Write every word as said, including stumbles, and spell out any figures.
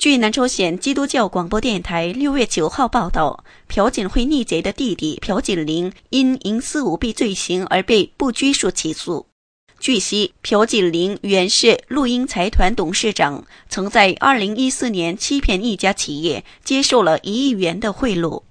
据南朝鲜基督教广播电台六月九号报道，朴槿惠逆贼的弟弟朴槿令因营私舞弊罪行而被不拘束起诉。据悉，朴槿令原是陆英财团董事长，曾在二零一四年欺骗一家企业，接受了一亿元的贿赂。